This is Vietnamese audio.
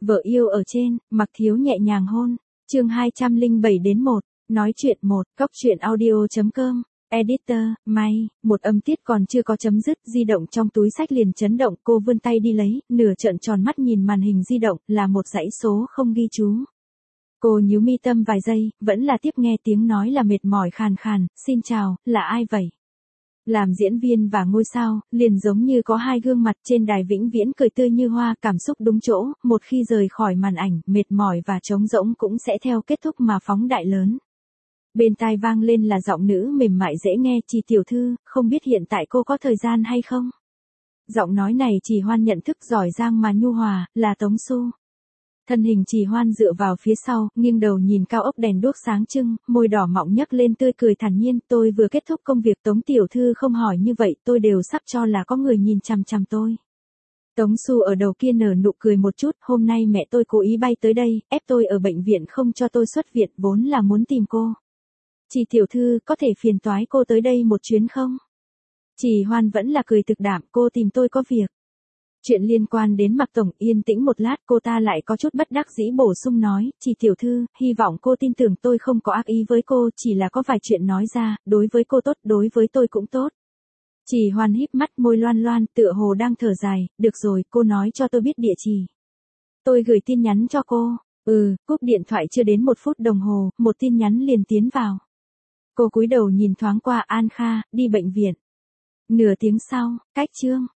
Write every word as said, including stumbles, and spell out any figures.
Vợ yêu ở trên, Mặc Thiếu nhẹ nhàng hôn. Chương hai trăm lẻ bảy đến một. Nói chuyện một. Cóc truyện audio chấm com. Editor, may, một âm tiết còn chưa có chấm dứt, di động trong túi sách liền chấn động, cô vươn tay đi lấy, nửa trợn tròn mắt nhìn màn hình di động, là một dãy số không ghi chú. Cô nhíu mi tâm vài giây, vẫn là tiếp nghe tiếng nói là mệt mỏi khàn khàn, xin chào, là ai vậy? Làm diễn viên và ngôi sao, liền giống như có hai gương mặt trên đài vĩnh viễn cười tươi như hoa, cảm xúc đúng chỗ, một khi rời khỏi màn ảnh, mệt mỏi và trống rỗng cũng sẽ theo kết thúc mà phóng đại lớn. Bên tai vang lên là giọng nữ mềm mại dễ nghe, Trì tiểu thư, không biết hiện tại cô có thời gian hay không? Giọng nói này Trì Hoan nhận thức giỏi giang mà nhu hòa, là Tống Xu. Thân hình Trì Hoan dựa vào phía sau, nghiêng đầu nhìn cao ốc đèn đuốc sáng trưng, môi đỏ mọng nhấc lên tươi cười thản nhiên, tôi vừa kết thúc công việc, Tống tiểu thư không hỏi như vậy, tôi đều sắp cho là có người nhìn chằm chằm tôi. Tống Xu ở đầu kia nở nụ cười một chút, hôm nay mẹ tôi cố ý bay tới đây, ép tôi ở bệnh viện không cho tôi xuất viện, vốn là muốn tìm cô. Trì tiểu thư, có thể phiền toái cô tới đây một chuyến không? Trì Hoan vẫn là cười thực đạm, cô tìm tôi có việc. Chuyện liên quan đến Mạc tổng, yên tĩnh một lát, cô ta lại có chút bất đắc dĩ bổ sung nói, Trì tiểu thư, hy vọng cô tin tưởng tôi không có ác ý với cô, chỉ là có vài chuyện nói ra, đối với cô tốt, đối với tôi cũng tốt. Trì Hoan híp mắt, môi loan loan, tựa hồ đang thở dài, được rồi, cô nói cho tôi biết địa chỉ. Tôi gửi tin nhắn cho cô. Ừ, cúp điện thoại chưa đến một phút đồng hồ, một tin nhắn liền tiến vào. Cô cúi đầu nhìn thoáng qua, An Kha, đi bệnh viện. Nửa tiếng sau, cách chương.